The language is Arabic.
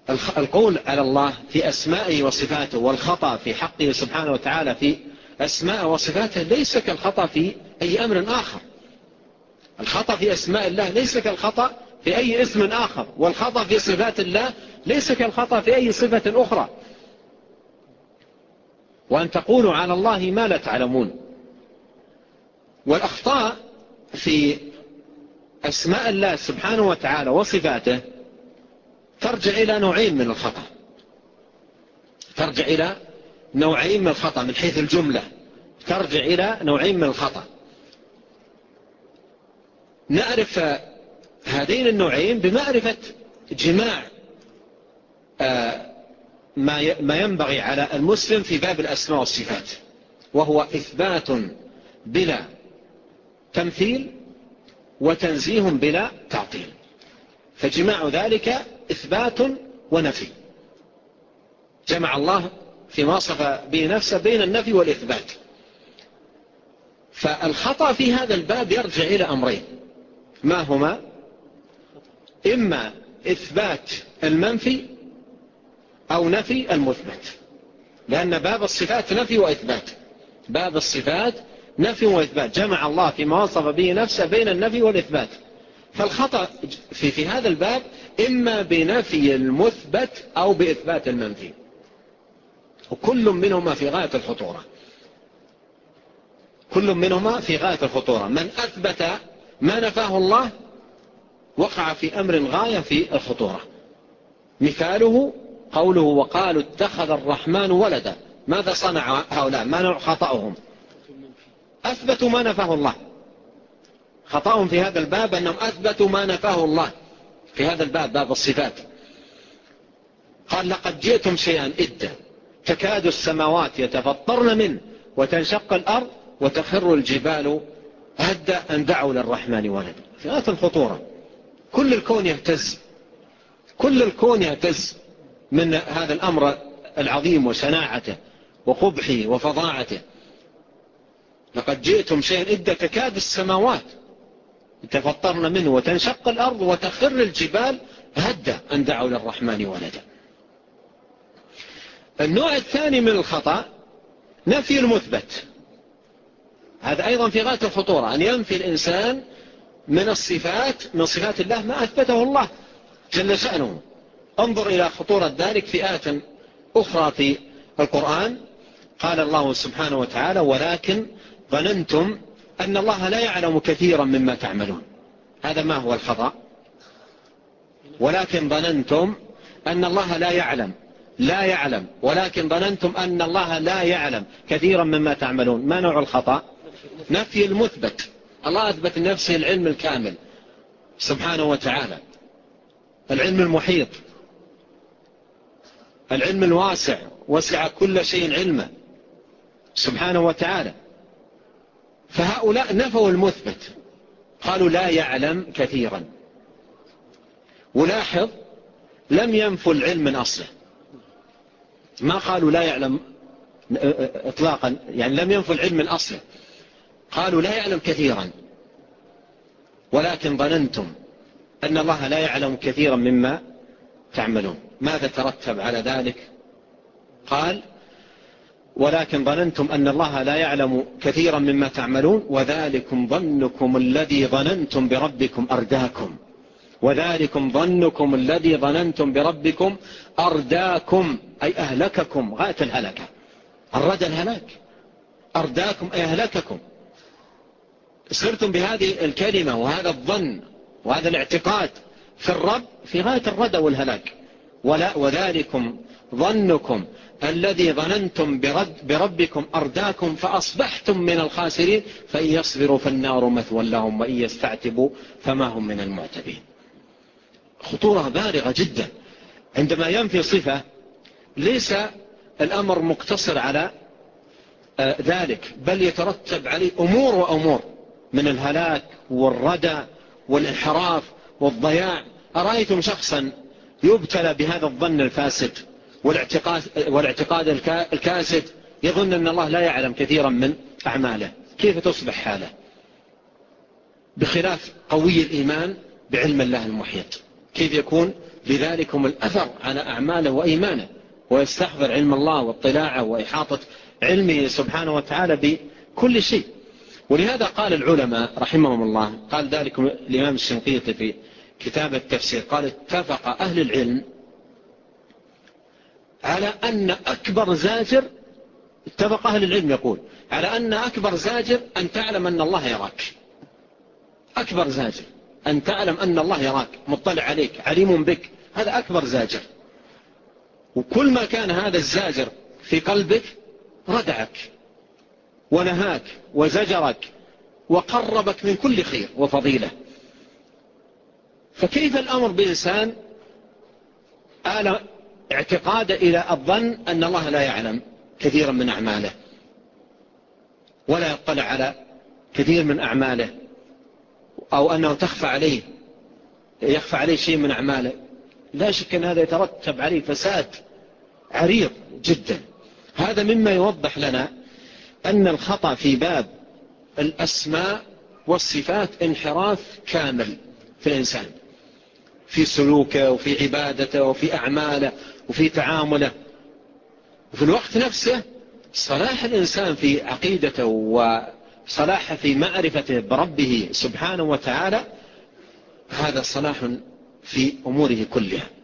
القول على الله في أسمائه وصفاته والخطأ في حقه سبحانه وتعالى في أسماء وصفاته ليس كالخطأ في أي أمر آخر. الخطأ في أسماء الله ليس كالخطأ في أي اسم آخر، والخطأ في صفات الله ليس كالخطأ في أي صفة أخرى. وأن تقولوا على الله ما لا تعلمون. والأخطاء في أسماء الله سبحانه وتعالى وصفاته ترجع إلى نوعين من الخطأ. ترجع إلى نوعين من الخطأ من حيث الجملة، ترجع إلى نوعين من الخطأ. نعرف هذين النوعين بمعرفة جماع ما ينبغي على المسلم في باب الأسماء والصفات، وهو إثبات بلا تمثيل وتنزيه بلا تعطيل. فجماع ذلك إثبات ونفي. جمع الله فيما وصف به نفسه بين النفي والإثبات. فالخطأ في هذا الباب يرجع إلى أمرين، ما هما؟ إما إثبات المنفي أو نفي المثبت، لأن باب الصفات نفي وإثبات. باب الصفات نفي وإثبات، جمع الله فيما وصف به نفسه بين النفي والإثبات. فالخطأ في هذا الباب إما بنفي المثبت أو بإثبات المنفي، وكل منهما في غاية الخطورة. كل منهما في غاية الخطورة. من أثبت ما نفاه الله وقع في أمر غاية في الخطورة. مثاله قوله وقالوا اتخذ الرحمن ولدا. ماذا صنع هؤلاء؟ ما نوع خطأهم؟ أثبتوا ما نفاه الله. خطأهم في هذا الباب أنهم أثبتوا ما نفاه الله في هذا الباب، باب الصفات. قال لقد جئتم شيئا إدا تكاد السماوات يتفطرن منه وتنشق الأرض وتخر الجبال هدا أن دعوا للرحمن ولدا. في غاية الخطورة. كل الكون يهتز، كل الكون يهتز من هذا الأمر العظيم وشناعته وقبحه وفظاعته. لقد جئتم شيئا إدا تكاد السماوات يتفطرن منه وتنشق الأرض وتخر الجبال هدا أن دعوا للرحمن ولدا. النوع الثاني من الخطأ نفي المثبت. هذا أيضا في غاية الخطورة، أن ينفي الإنسان من الصفات، من صفات الله ما أثبته الله جل شأنه. انظر إلى خطورة ذلك في آية أخرى في القرآن. قال الله سبحانه وتعالى ولكن ظننتم أن الله لا يعلم كثيرا مما تعملون. هذا ما هو الخطأ؟ ولكن ظننتم أن الله لا يعلم ولكن ظننتم أن الله لا يعلم كثيرا مما تعملون. ما نوع الخطأ؟ نفي المثبت. الله أثبت لنفسه العلم الكامل سبحانه وتعالى، العلم المحيط، العلم الواسع، وسع كل شيء علما سبحانه وتعالى. فهؤلاء نفوا المثبت، قالوا لا يعلم كثيرا. ولاحظ لم ينفوا العلم من أصله، ما قالوا لا يعلم اطلاقا، يعني لم ينفوا العلم من أصله. قالوا لا يعلم كثيرا ولكن ظننتم أن الله لا يعلم كثيرا مما تعملون. ماذا ترتب على ذلك؟ قال ولكن ظننتم أن الله لا يعلم كثيرا مما تعملون وذلكم ظنكم الذي ظننتم بربكم أرداكم. وذلكم ظنكم الذي ظننتم بربكم أرداكم، أي أهلككم غاية الهلكة. أراد الهلاك، أرداكم أي أهلككم. صرتم بهذه الكلمة وهذا الظن وهذا الاعتقاد في الرب في غاية الردى والهلاك. وذلكم ظنكم الذي ظننتم بربكم أرداكم فأصبحتم من الخاسرين فإن يصبروا فالنار مثوى لهم وإن يستعتبوا فما هم من المعتبين. خطورة بالغة جدا. عندما ينفي صفة ليس الأمر مقتصر على ذلك، بل يترتب عليه أمور وأمور من الهلاك والردى والانحراف والضياع. أرأيتم شخصا يبتلى بهذا الظن الفاسد والاعتقاد الكاسد، يظن أن الله لا يعلم كثيرا من أعماله، كيف تصبح حاله؟ بخلاف قوي الإيمان بعلم الله المحيط، كيف يكون بذلكم الأثر على أعماله وإيمانه، ويستحضر علم الله واطلاعه وإحاطة علمه سبحانه وتعالى بكل شيء. ولهذا قال العلماء رحمهم الله، قال ذلك الإمام الشنقيطي في كتاب التفسير، قال اتفق أهل العلم على أن أكبر زاجر، اتفق أهل العلم يقول على أن أكبر زاجر أن تعلم أن الله يراك. أكبر زاجر أن تعلم أن الله يراك، مطلع عليك، عليم بك، هذا أكبر زاجر. وكل ما كان هذا الزاجر في قلبك ردعك ونهاك وزجرك وقربك من كل خير وفضيلة. فكيف الأمر بإنسان آل اعتقاد إلى الظن أن الله لا يعلم كثيرا من أعماله ولا يطلع على كثير من أعماله، أو أنه يخفى عليه شيء من أعماله؟ لا شك أن هذا يترتب عليه فساد عريض جدا. هذا مما يوضح لنا أن الخطأ في باب الأسماء والصفات انحراف كامل في الإنسان، في سلوكه وفي عبادته وفي أعماله وفي تعامله. وفي الوقت نفسه صلاح الإنسان في عقيدته وصلاحه في معرفته بربه سبحانه وتعالى، هذا صلاح في أموره كلها.